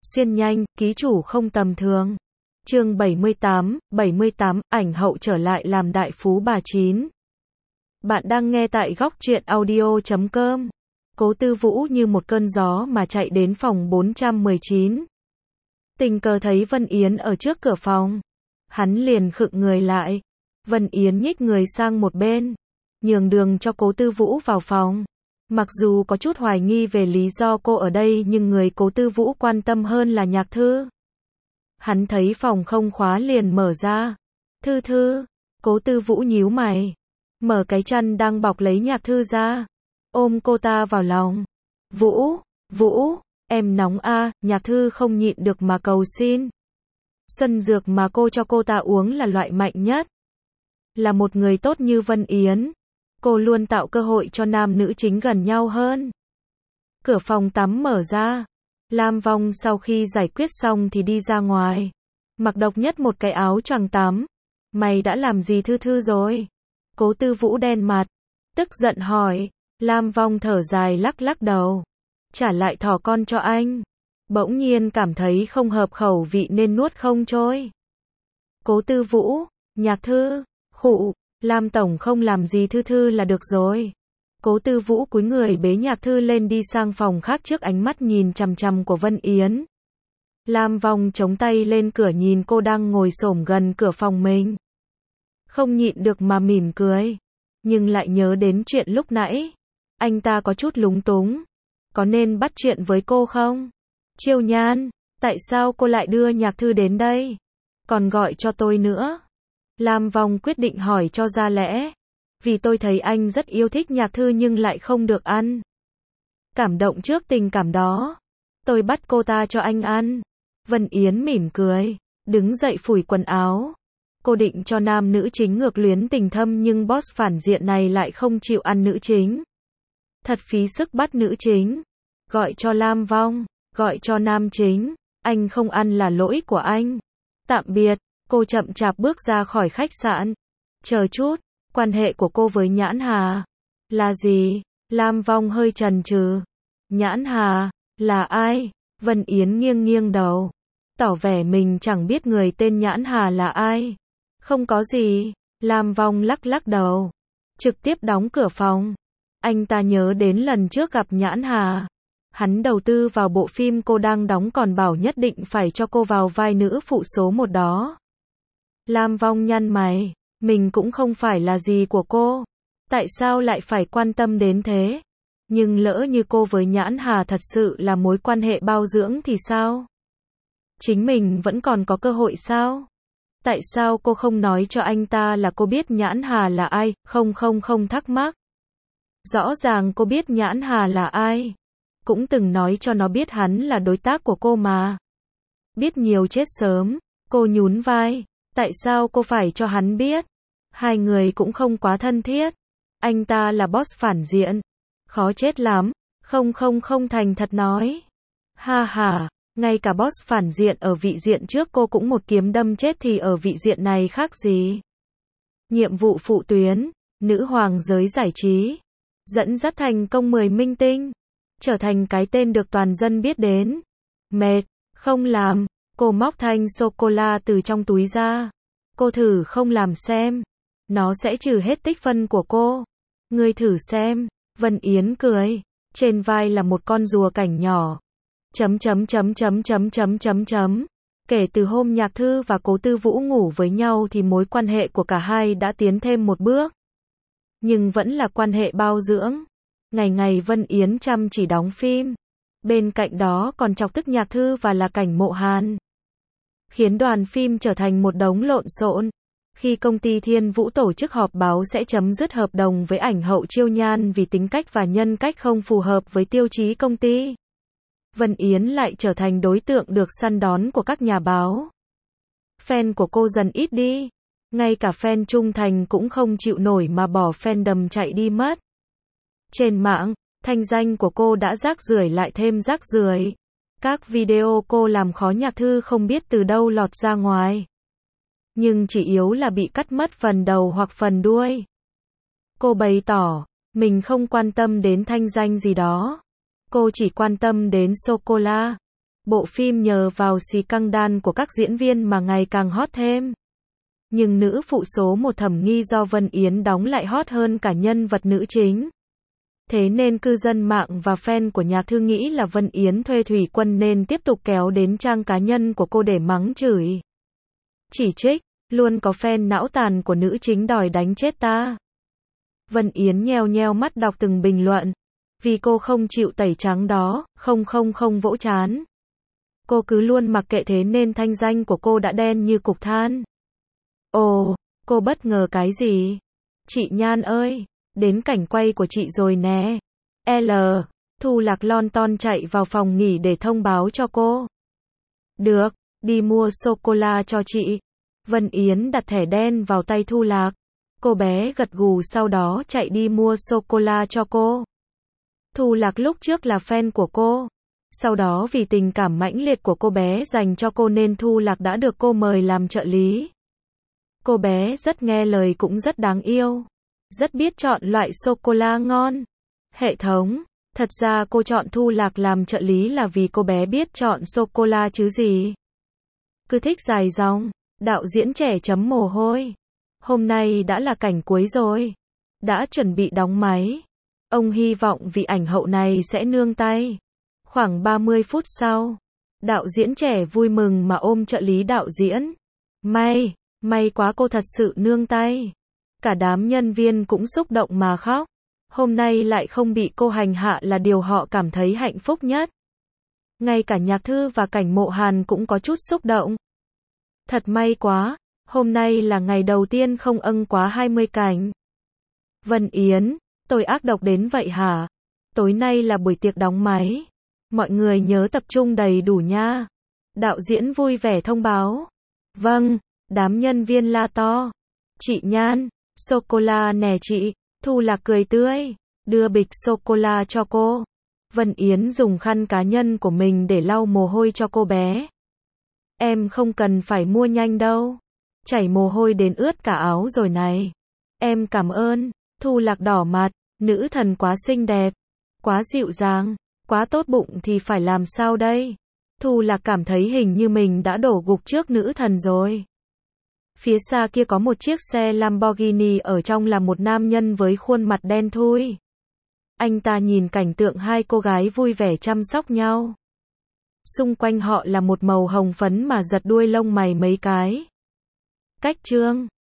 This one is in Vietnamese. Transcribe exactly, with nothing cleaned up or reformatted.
Xiên nhanh, ký chủ không tầm thường. Chương bảy mươi tám, bảy mươi tám, ảnh hậu trở lại làm đại phú bà chín. Bạn đang nghe tại góc truyện audio chấm com. Cố Tư Vũ như một cơn gió mà chạy đến phòng bốn trăm mười chín. Tình cờ thấy Vân Yến ở trước cửa phòng. Hắn liền khựng người lại. Vân Yến nhích người sang một bên, nhường đường cho Cố Tư Vũ vào phòng. Mặc dù có chút hoài nghi về lý do cô ở đây nhưng người Cố Tư Vũ quan tâm hơn là Nhạc Thư. Hắn thấy phòng không khóa liền mở ra. Thư Thư. Cố Tư Vũ nhíu mày, mở cái chăn đang bọc lấy Nhạc Thư ra, ôm cô ta vào lòng. Vũ, Vũ, em nóng a, à, Nhạc Thư không nhịn được mà cầu xin. Xuân dược mà cô cho cô ta uống là loại mạnh nhất. Là một người tốt như Vân Yến, cô luôn tạo cơ hội cho nam nữ chính gần nhau hơn. Cửa phòng tắm mở ra. Lam Vong sau khi giải quyết xong thì đi ra ngoài. Mặc độc nhất một cái áo choàng tắm. Mày đã làm gì Thư Thư rồi? Cố Tư Vũ đen mặt, tức giận hỏi. Lam Vong thở dài lắc lắc đầu. Trả lại thỏ con cho anh. Bỗng nhiên cảm thấy không hợp khẩu vị nên nuốt không trôi. Cố Tư Vũ, Nhạc Thư, khụ, Lam Tổng không làm gì Thư Thư là được rồi. Cố Tư Vũ cúi người bế Nhạc Thư lên đi sang phòng khác trước ánh mắt nhìn chằm chằm của Vân Yến. Lam Vong chống tay lên cửa nhìn cô đang ngồi xổm gần cửa phòng mình. Không nhịn được mà mỉm cười. Nhưng lại nhớ đến chuyện lúc nãy. Anh ta có chút lúng túng. Có nên bắt chuyện với cô không? Chiêu Nhan, tại sao cô lại đưa Nhạc Thư đến đây? Còn gọi cho tôi nữa. Lam Vong quyết định hỏi cho ra lẽ. Vì tôi thấy anh rất yêu thích Nhạc Thư nhưng lại không được ăn. Cảm động trước tình cảm đó. Tôi bắt cô ta cho anh ăn. Vân Yến mỉm cười, đứng dậy phủi quần áo. Cô định cho nam nữ chính ngược luyến tình thâm nhưng boss phản diện này lại không chịu ăn nữ chính. Thật phí sức bắt nữ chính. Gọi cho Lam Vong, gọi cho nam chính. Anh không ăn là lỗi của anh. Tạm biệt, cô chậm chạp bước ra khỏi khách sạn. Chờ chút. Quan hệ của cô với Nhãn Hà là gì? Lam Vong hơi chần chừ. Nhãn Hà là ai? Vân Yến nghiêng nghiêng đầu, tỏ vẻ mình chẳng biết người tên Nhãn Hà là ai. Không có gì. Lam Vong lắc lắc đầu, trực tiếp đóng cửa phòng. Anh ta nhớ đến lần trước gặp Nhãn Hà. Hắn đầu tư vào bộ phim cô đang đóng còn bảo nhất định phải cho cô vào vai nữ phụ số một đó. Lam Vong nhăn mày. Mình cũng không phải là gì của cô. Tại sao lại phải quan tâm đến thế? Nhưng lỡ như cô với Nhãn Hà thật sự là mối quan hệ bao dưỡng thì sao? Chính mình vẫn còn có cơ hội sao? Tại sao cô không nói cho anh ta là cô biết Nhãn Hà là ai? Không không không thắc mắc. Rõ ràng cô biết Nhãn Hà là ai. Cũng từng nói cho nó biết hắn là đối tác của cô mà. Biết nhiều chết sớm. Cô nhún vai. Tại sao cô phải cho hắn biết? Hai người cũng không quá thân thiết. Anh ta là boss phản diện. Khó chết lắm. Không không không thành thật nói. Ha ha, ngay cả boss phản diện ở vị diện trước cô cũng một kiếm đâm chết thì ở vị diện này khác gì? Nhiệm vụ phụ tuyến, nữ hoàng giới giải trí. Dẫn dắt thành công mười minh tinh. Trở thành cái tên được toàn dân biết đến. Mệt, không làm. Cô móc thanh sô-cô-la từ trong túi ra. Cô thử không làm xem. Nó sẽ trừ hết tích phân của cô. Ngươi thử xem. Vân Yến cười. Trên vai là một con rùa cảnh nhỏ. Chấm chấm chấm chấm chấm chấm chấm chấm. Kể từ hôm Nhạc Thư và Cố Tư Vũ ngủ với nhau thì mối quan hệ của cả hai đã tiến thêm một bước. Nhưng vẫn là quan hệ bao dưỡng. Ngày ngày Vân Yến chăm chỉ đóng phim. Bên cạnh đó còn chọc tức Nhạc Thư và là cảnh Mộ Hàn. Khiến đoàn phim trở thành một đống lộn xộn. Khi công ty Thiên Vũ tổ chức họp báo sẽ chấm dứt hợp đồng với ảnh hậu Chiêu Nhan vì tính cách và nhân cách không phù hợp với tiêu chí công ty. Vân Yến lại trở thành đối tượng được săn đón của các nhà báo. Fan của cô dần ít đi. Ngay cả fan trung thành cũng không chịu nổi mà bỏ fandom chạy đi mất. Trên mạng, thanh danh của cô đã rác rưởi lại thêm rác rưởi. Các video cô làm khó Nhạc Thư không biết từ đâu lọt ra ngoài. Nhưng chỉ yếu là bị cắt mất phần đầu hoặc phần đuôi. Cô bày tỏ, mình không quan tâm đến thanh danh gì đó. Cô chỉ quan tâm đến sô-cô-la. Bộ phim nhờ vào xì căng đan của các diễn viên mà ngày càng hot thêm. Nhưng nữ phụ số một Thẩm Nghi do Vân Yến đóng lại hot hơn cả nhân vật nữ chính. Thế nên cư dân mạng và fan của nhạc thư nghĩ là Vân Yến thuê Thủy Quân nên tiếp tục kéo đến trang cá nhân của cô để mắng chửi. Chỉ trích, luôn có fan não tàn của nữ chính đòi đánh chết ta. Vân Yến nheo nheo mắt đọc từng bình luận. Vì cô không chịu tẩy trắng đó, không không không vỗ chán. Cô cứ luôn mặc kệ thế nên thanh danh của cô đã đen như cục than. Ồ, cô bất ngờ cái gì? Chị Nhan ơi, đến cảnh quay của chị rồi nè. L. Thu Lạc lon ton chạy vào phòng nghỉ để thông báo cho cô. Được, đi mua sô-cô-la cho chị. Vân Yến đặt thẻ đen vào tay Thu Lạc. Cô bé gật gù sau đó chạy đi mua sô-cô-la cho cô. Thu Lạc lúc trước là fan của cô. Sau đó vì tình cảm mãnh liệt của cô bé dành cho cô nên Thu Lạc đã được cô mời làm trợ lý. Cô bé rất nghe lời cũng rất đáng yêu. Rất biết chọn loại sô-cô-la ngon. Hệ thống, thật ra cô chọn Thu Lạc làm trợ lý là vì cô bé biết chọn sô-cô-la chứ gì. Cứ thích dài dòng, đạo diễn trẻ chấm mồ hôi. Hôm nay đã là cảnh cuối rồi. Đã chuẩn bị đóng máy. Ông hy vọng vị ảnh hậu này sẽ nương tay. Khoảng ba mươi phút sau, đạo diễn trẻ vui mừng mà ôm trợ lý đạo diễn. May, may quá cô thật sự nương tay. Cả đám nhân viên cũng xúc động mà khóc. Hôm nay lại không bị cô hành hạ là điều họ cảm thấy hạnh phúc nhất. Ngay cả Nhạc Thư và Cảnh Mộ Hàn cũng có chút xúc động. Thật may quá, hôm nay là ngày đầu tiên không âng quá hai mươi cảnh. Vân Yến, tôi ác độc đến vậy hả? Tối nay là buổi tiệc đóng máy. Mọi người nhớ tập trung đầy đủ nha. Đạo diễn vui vẻ thông báo. Vâng, đám nhân viên la to. Chị Nhan, sô-cô-la nè chị. Thu Lạc cười tươi, đưa bịch sô-cô-la cho cô. Vân Yến dùng khăn cá nhân của mình để lau mồ hôi cho cô bé. Em không cần phải mua nhanh đâu. Chảy mồ hôi đến ướt cả áo rồi này. Em cảm ơn. Thu Lạc đỏ mặt, nữ thần quá xinh đẹp, quá dịu dàng, quá tốt bụng thì phải làm sao đây? Thu Lạc cảm thấy hình như mình đã đổ gục trước nữ thần rồi. Phía xa kia có một chiếc xe Lamborghini, ở trong là một nam nhân với khuôn mặt đen thui. Anh ta nhìn cảnh tượng hai cô gái vui vẻ chăm sóc nhau. Xung quanh họ là một màu hồng phấn mà giật đuôi lông mày mấy cái. Cách trương.